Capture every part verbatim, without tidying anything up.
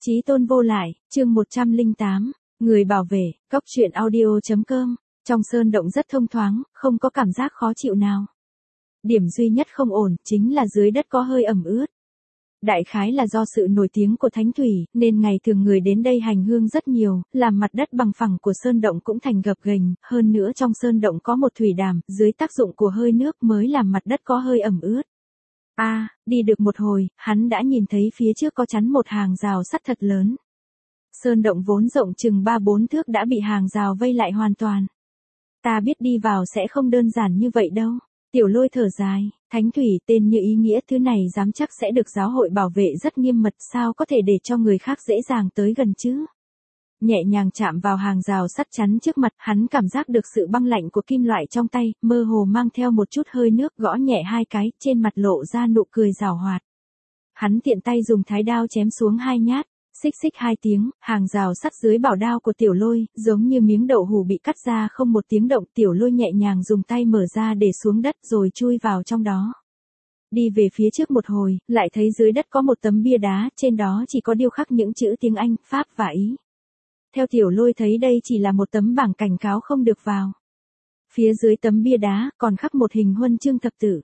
Chí tôn vô lại, chương một trăm lẻ tám, người bảo vệ, góc truyện audio.com, trong sơn động rất thông thoáng, không có cảm giác khó chịu nào. Điểm duy nhất không ổn, chính là dưới đất có hơi ẩm ướt. Đại khái là do sự nổi tiếng của thánh thủy, nên ngày thường người đến đây hành hương rất nhiều, làm mặt đất bằng phẳng của sơn động cũng thành gập ghềnh, hơn nữa trong sơn động có một thủy đàm, dưới tác dụng của hơi nước mới làm mặt đất có hơi ẩm ướt. A, à, đi được một hồi, hắn đã nhìn thấy phía trước có chắn một hàng rào sắt thật lớn. Sơn động vốn rộng chừng ba bốn thước đã bị hàng rào vây lại hoàn toàn. Ta biết đi vào sẽ không đơn giản như vậy đâu. Tiểu Lôi thở dài, thánh thủy tên như ý nghĩa thứ này dám chắc sẽ được giáo hội bảo vệ rất nghiêm mật, sao có thể để cho người khác dễ dàng tới gần chứ. Nhẹ nhàng chạm vào hàng rào sắt chắn trước mặt, hắn cảm giác được sự băng lạnh của kim loại trong tay, mơ hồ mang theo một chút hơi nước, gõ nhẹ hai cái, trên mặt lộ ra nụ cười giảo hoạt. Hắn tiện tay dùng thái đao chém xuống hai nhát, xích xích hai tiếng, hàng rào sắt dưới bảo đao của Tiểu Lôi, giống như miếng đậu hũ bị cắt ra không một tiếng động. Tiểu Lôi nhẹ nhàng dùng tay mở ra để xuống đất rồi chui vào trong đó. Đi về phía trước một hồi, lại thấy dưới đất có một tấm bia đá, trên đó chỉ có điêu khắc những chữ tiếng Anh, Pháp và Ý. Theo Tiểu Lôi thấy đây chỉ là một tấm bảng cảnh cáo không được vào. Phía dưới tấm bia đá còn khắc một hình huân chương thập tự.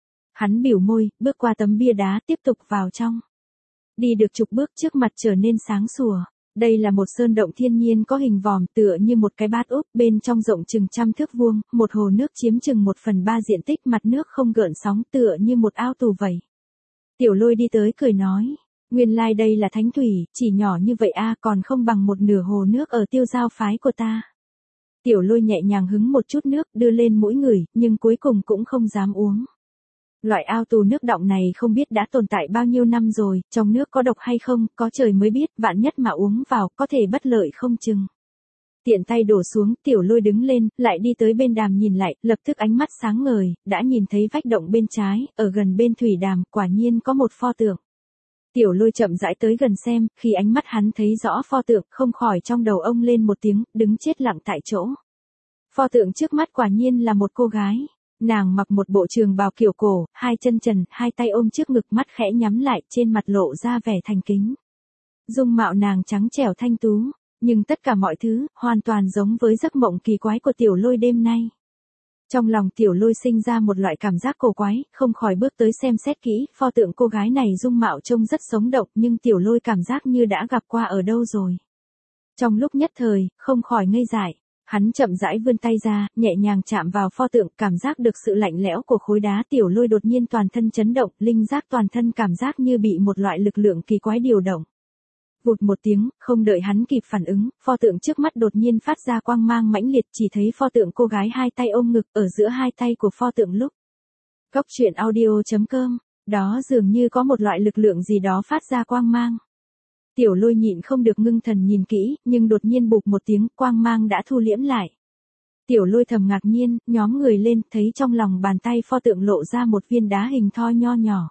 Hắn biểu môi, bước qua tấm bia đá tiếp tục vào trong. Đi được chục bước trước mặt trở nên sáng sủa. Đây là một sơn động thiên nhiên có hình vòm tựa như một cái bát úp, bên trong rộng chừng trăm thước vuông, một hồ nước chiếm chừng một phần ba diện tích, mặt nước không gợn sóng tựa như một ao tù vậy. Tiểu Lôi đi tới cười nói. Nguyên lai like đây là thánh thủy, chỉ nhỏ như vậy a, à, còn không bằng một nửa hồ nước ở Tiêu Giao phái của ta. Tiểu Lôi nhẹ nhàng hứng một chút nước, đưa lên mũi ngửi, nhưng cuối cùng cũng không dám uống. Loại ao tù nước đọng này không biết đã tồn tại bao nhiêu năm rồi, trong nước có độc hay không, có trời mới biết, vạn nhất mà uống vào, có thể bất lợi không chừng. Tiện tay đổ xuống, Tiểu Lôi đứng lên, lại đi tới bên đàm nhìn lại, lập tức ánh mắt sáng ngời, đã nhìn thấy vách động bên trái, ở gần bên thủy đàm, quả nhiên có một pho tượng. Tiểu Lôi chậm rãi tới gần xem, khi ánh mắt hắn thấy rõ pho tượng, không khỏi trong đầu ông lên một tiếng, đứng chết lặng tại chỗ. Pho tượng trước mắt quả nhiên là một cô gái. Nàng mặc một bộ trường bào kiểu cổ, hai chân trần, hai tay ôm trước ngực, mắt khẽ nhắm lại, trên mặt lộ ra vẻ thành kính. Dung mạo nàng trắng trẻo thanh tú, nhưng tất cả mọi thứ, hoàn toàn giống với giấc mộng kỳ quái của Tiểu Lôi đêm nay. Trong lòng Tiểu Lôi sinh ra một loại cảm giác cổ quái, không khỏi bước tới xem xét kỹ, pho tượng cô gái này dung mạo trông rất sống động, nhưng Tiểu Lôi cảm giác như đã gặp qua ở đâu rồi. Trong lúc nhất thời, không khỏi ngây dại. Hắn chậm rãi vươn tay ra, nhẹ nhàng chạm vào pho tượng, cảm giác được sự lạnh lẽo của khối đá. Tiểu Lôi đột nhiên toàn thân chấn động, linh giác toàn thân cảm giác như bị một loại lực lượng kỳ quái điều động. Vụt một tiếng, không đợi hắn kịp phản ứng, pho tượng trước mắt đột nhiên phát ra quang mang mãnh liệt, chỉ thấy pho tượng cô gái hai tay ôm ngực, ở giữa hai tay của pho tượng lúc. Góc truyện audio.com, đó dường như có một loại lực lượng gì đó phát ra quang mang. Tiểu Lôi nhịn không được ngưng thần nhìn kỹ, nhưng đột nhiên bụp một tiếng, quang mang đã thu liễm lại. Tiểu Lôi thầm ngạc nhiên, nhóm người lên, thấy trong lòng bàn tay pho tượng lộ ra một viên đá hình thoi nho nhỏ.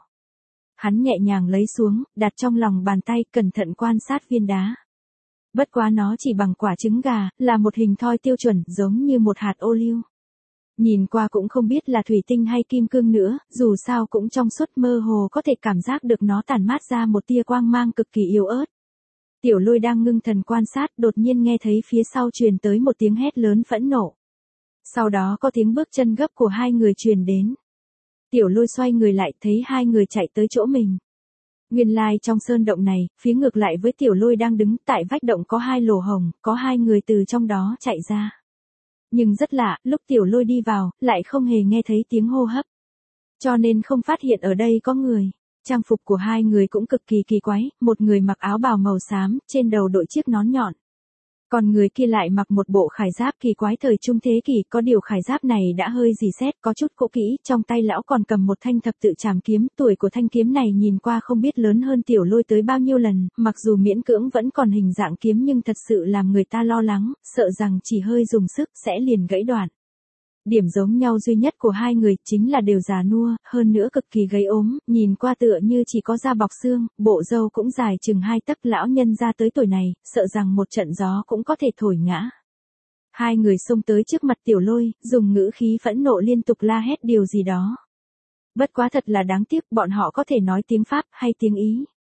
Hắn nhẹ nhàng lấy xuống, đặt trong lòng bàn tay, cẩn thận quan sát viên đá. Bất quá nó chỉ bằng quả trứng gà, là một hình thoi tiêu chuẩn, giống như một hạt ô liu. Nhìn qua cũng không biết là thủy tinh hay kim cương nữa, dù sao cũng trong suốt, mơ hồ có thể cảm giác được nó tản mát ra một tia quang mang cực kỳ yếu ớt. Tiểu Lôi đang ngưng thần quan sát, đột nhiên nghe thấy phía sau truyền tới một tiếng hét lớn phẫn nộ. Sau đó có tiếng bước chân gấp của hai người truyền đến. Tiểu Lôi xoay người lại, thấy hai người chạy tới chỗ mình. Nguyên lai trong sơn động này, phía ngược lại với Tiểu Lôi đang đứng, tại vách động có hai lỗ hổng, có hai người từ trong đó chạy ra. Nhưng rất lạ, lúc Tiểu Lôi đi vào, lại không hề nghe thấy tiếng hô hấp. Cho nên không phát hiện ở đây có người. Trang phục của hai người cũng cực kỳ kỳ quái, một người mặc áo bào màu xám, trên đầu đội chiếc nón nhọn. Còn người kia lại mặc một bộ khải giáp kỳ quái thời trung thế kỷ, có điều khải giáp này đã hơi rỉ sét, có chút cũ kỹ, trong tay lão còn cầm một thanh thập tự trảm kiếm, tuổi của thanh kiếm này nhìn qua không biết lớn hơn Tiểu Lôi tới bao nhiêu lần, mặc dù miễn cưỡng vẫn còn hình dạng kiếm nhưng thật sự làm người ta lo lắng, sợ rằng chỉ hơi dùng sức sẽ liền gãy đoạn. Điểm giống nhau duy nhất của hai người chính là đều già nua, hơn nữa cực kỳ gầy ốm, nhìn qua tựa như chỉ có da bọc xương, bộ râu cũng dài chừng hai tấc, lão nhân ra tới tuổi này, sợ rằng một trận gió cũng có thể thổi ngã. Hai người xông tới trước mặt Tiểu Lôi, dùng ngữ khí phẫn nộ liên tục la hét điều gì đó. Bất quá thật là đáng tiếc, bọn họ có thể nói tiếng Pháp hay tiếng Ý.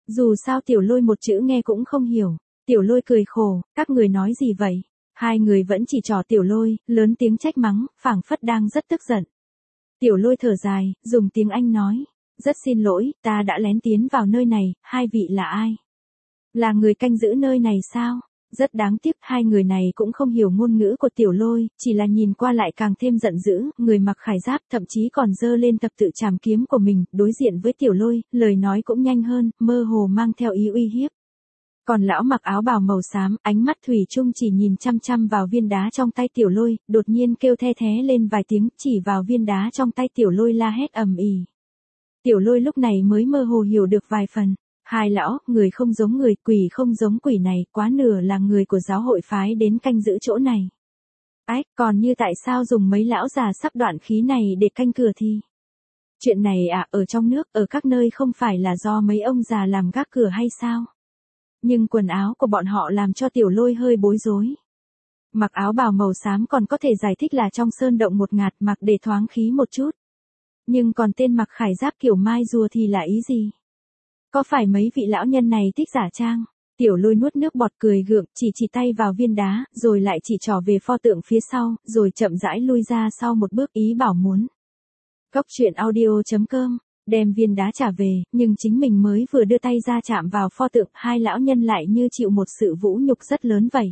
Dù sao Tiểu Lôi một chữ nghe cũng không hiểu. Tiểu Lôi cười khổ, các người nói gì vậy? Hai người vẫn chỉ trỏ Tiểu Lôi, lớn tiếng trách mắng, phảng phất đang rất tức giận. Tiểu Lôi thở dài, dùng tiếng Anh nói. Rất xin lỗi, ta đã lén tiến vào nơi này, hai vị là ai? Là người canh giữ nơi này sao? Rất đáng tiếc, hai người này cũng không hiểu ngôn ngữ của Tiểu Lôi, chỉ là nhìn qua lại càng thêm giận dữ, người mặc khải giáp thậm chí còn giơ lên tập tự trảm kiếm của mình, đối diện với Tiểu Lôi, lời nói cũng nhanh hơn, mơ hồ mang theo ý uy hiếp. Còn lão mặc áo bào màu xám, ánh mắt thủy chung chỉ nhìn chăm chăm vào viên đá trong tay Tiểu Lôi, đột nhiên kêu the thé lên vài tiếng, chỉ vào viên đá trong tay Tiểu Lôi la hét ầm ĩ. Tiểu Lôi lúc này mới mơ hồ hiểu được vài phần. Hai lão, người không giống người, quỷ không giống quỷ này, quá nửa là người của giáo hội phái đến canh giữ chỗ này. Ách, còn như tại sao dùng mấy lão già sắp đoạn khí này để canh cửa thì? Chuyện này à, ở trong nước, ở các nơi không phải là do mấy ông già làm gác cửa hay sao? Nhưng quần áo của bọn họ làm cho Tiểu Lôi hơi bối rối. Mặc áo bào màu xám còn có thể giải thích là trong sơn động một ngạt, mặc để thoáng khí một chút. Nhưng còn tên mặc khải giáp kiểu mai rùa thì là ý gì? Có phải mấy vị lão nhân này thích giả trang? Tiểu Lôi nuốt nước bọt cười gượng, chỉ chỉ tay vào viên đá, rồi lại chỉ trỏ về pho tượng phía sau, rồi chậm rãi lui ra sau một bước ý bảo muốn. Cốc truyện audio chấm com, đem viên đá trả về, nhưng chính mình mới vừa đưa tay ra chạm vào pho tượng, hai lão nhân lại như chịu một sự vũ nhục rất lớn vậy.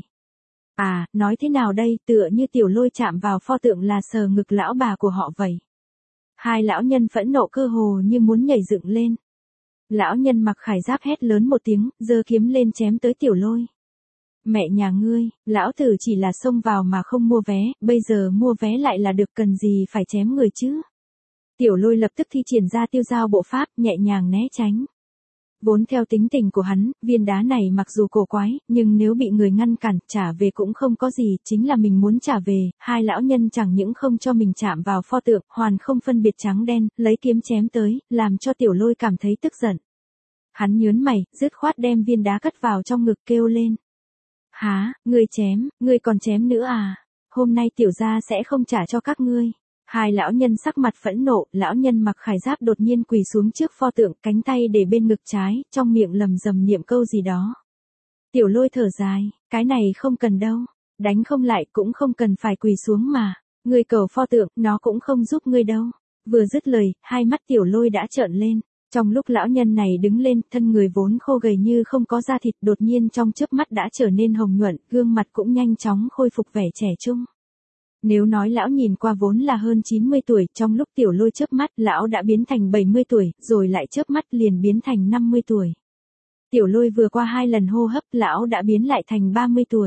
À, nói thế nào đây, tựa như Tiểu Lôi chạm vào pho tượng là sờ ngực lão bà của họ vậy. Hai lão nhân phẫn nộ cơ hồ như muốn nhảy dựng lên. Lão nhân mặc khải giáp hét lớn một tiếng, giơ kiếm lên chém tới Tiểu Lôi. Mẹ nhà ngươi, lão tử chỉ là xông vào mà không mua vé, bây giờ mua vé lại là được, cần gì phải chém người chứ? Tiểu Lôi lập tức thi triển ra tiêu giao bộ pháp, nhẹ nhàng né tránh. Vốn theo tính tình của hắn, viên đá này mặc dù cổ quái, nhưng nếu bị người ngăn cản, trả về cũng không có gì, chính là mình muốn trả về, hai lão nhân chẳng những không cho mình chạm vào pho tượng, hoàn không phân biệt trắng đen, lấy kiếm chém tới, làm cho Tiểu Lôi cảm thấy tức giận. Hắn nhớn mày, dứt khoát đem viên đá cất vào trong ngực kêu lên. Há, ngươi chém, ngươi còn chém nữa à? Hôm nay tiểu gia sẽ không trả cho các ngươi. Hai lão nhân sắc mặt phẫn nộ, lão nhân mặc khải giáp đột nhiên quỳ xuống trước pho tượng, cánh tay để bên ngực trái, trong miệng lầm rầm niệm câu gì đó. Tiểu Lôi thở dài, cái này không cần đâu, đánh không lại cũng không cần phải quỳ xuống mà, ngươi cầu pho tượng, nó cũng không giúp ngươi đâu. Vừa dứt lời, hai mắt Tiểu Lôi đã trợn lên. Trong lúc lão nhân này đứng lên, thân người vốn khô gầy như không có da thịt, đột nhiên trong chớp mắt đã trở nên hồng nhuận, gương mặt cũng nhanh chóng khôi phục vẻ trẻ trung. Nếu nói lão nhìn qua vốn là hơn chín mươi tuổi, trong lúc Tiểu Lôi chớp mắt, lão đã biến thành bảy mươi tuổi, rồi lại chớp mắt liền biến thành năm mươi tuổi. Tiểu Lôi vừa qua hai lần hô hấp, lão đã biến lại thành ba mươi tuổi.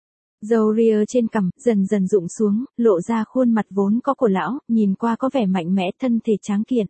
Râu ria trên cằm dần dần rụng xuống, lộ ra khuôn mặt vốn có của lão, nhìn qua có vẻ mạnh mẽ, thân thể tráng kiện.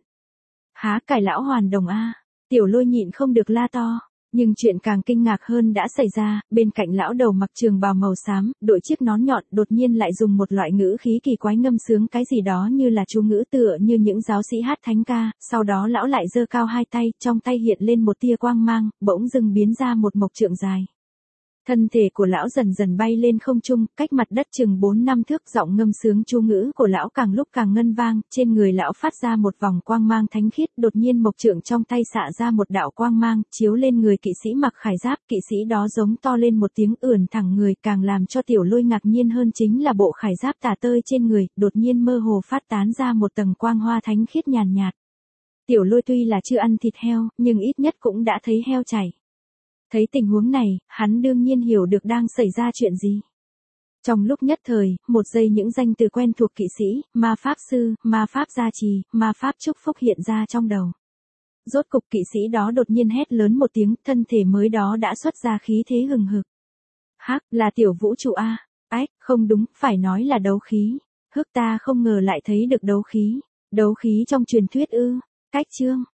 Há cải lão hoàn đồng a. Tiểu Lôi nhịn không được la to. Nhưng chuyện càng kinh ngạc hơn đã xảy ra, bên cạnh lão đầu mặc trường bào màu xám, đội chiếc nón nhọn, đột nhiên lại dùng một loại ngữ khí kỳ quái ngâm sướng cái gì đó như là chú ngữ, tựa như những giáo sĩ hát thánh ca, sau đó lão lại giơ cao hai tay, trong tay hiện lên một tia quang mang, bỗng dưng biến ra một mộc trượng dài. Thân thể của lão dần dần bay lên không trung, cách mặt đất chừng bốn năm thước, giọng ngâm sướng chú ngữ của lão càng lúc càng ngân vang, trên người lão phát ra một vòng quang mang thánh khiết, đột nhiên mộc trượng trong tay xạ ra một đạo quang mang, chiếu lên người kỵ sĩ mặc khải giáp, kỵ sĩ đó giống to lên một tiếng ườn thẳng người, càng làm cho Tiểu Lôi ngạc nhiên hơn chính là bộ khải giáp tả tơi trên người, đột nhiên mơ hồ phát tán ra một tầng quang hoa thánh khiết nhàn nhạt. Tiểu Lôi tuy là chưa ăn thịt heo, nhưng ít nhất cũng đã thấy heo chảy. Thấy tình huống này, hắn đương nhiên hiểu được đang xảy ra chuyện gì. Trong lúc nhất thời, một giây những danh từ quen thuộc kỵ sĩ, ma pháp sư, ma pháp gia trì, ma pháp chúc phúc hiện ra trong đầu. Rốt cục kỵ sĩ đó đột nhiên hét lớn một tiếng, thân thể mới đó đã xuất ra khí thế hừng hực. Hắc, là tiểu vũ trụ a. Ách, không đúng, phải nói là đấu khí. Hức, ta không ngờ lại thấy được đấu khí. Đấu khí trong truyền thuyết ư? Cách chương.